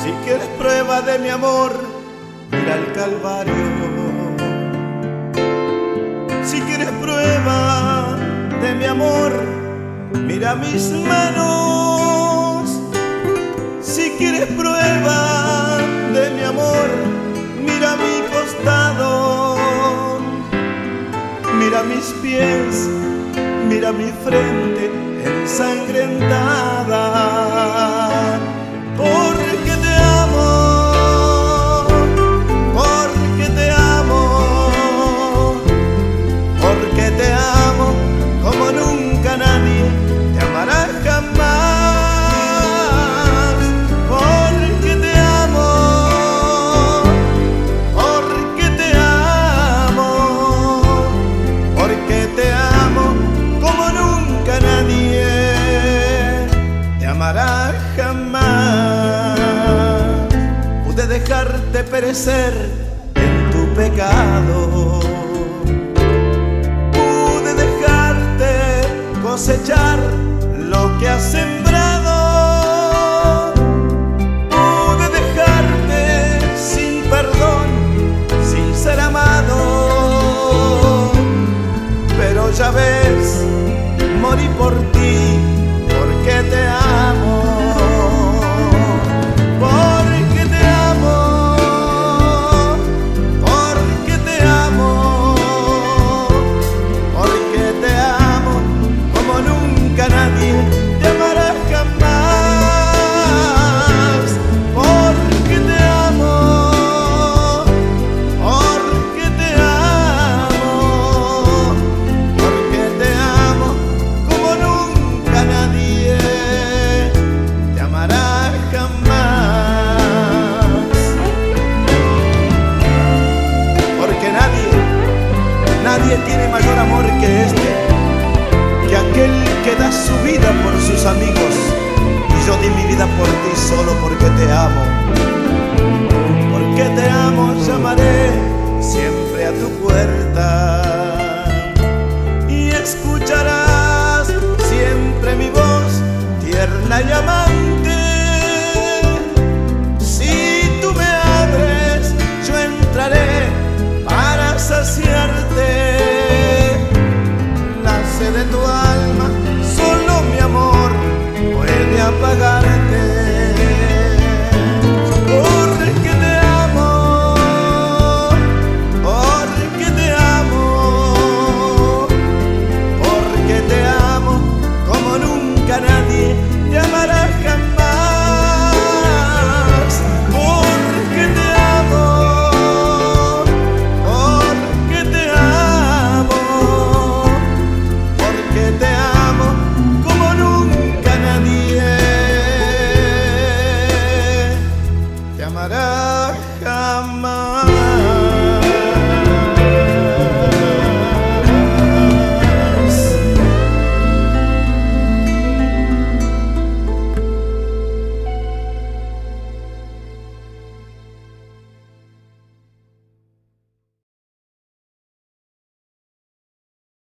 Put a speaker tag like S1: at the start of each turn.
S1: Si quieres prueba de mi amor, mira el Calvario. Si quieres prueba de mi amor, mira mis manos. Si quieres prueba de mi amor, mira mi costado. Mira mis pies, mira mi frente ensangrentada. Porque te amo, porque te amo, porque te amo como nunca nadie te amará jamás. Porque te amo, porque te amo, porque te amo como nunca nadie te amará jamás. Pude dejarte perecer en tu pecado, pude dejarte cosechar lo que has sembrado, pude dejarte sin perdón, sin ser amado. Pero ya ves, morí por ti, porque te amo. Porque te amo, porque te amo, porque te amo como nunca nadie te amará jamás. Porque te amo, porque te amo, porque te amo como nunca nadie te amará jamás. Porque nadie tiene mayor amor que este, que aquel que da su vida por sus amigos. Y yo di mi vida por ti solo porque te amo. Porque te amo, llamaré siempre a tu puerta.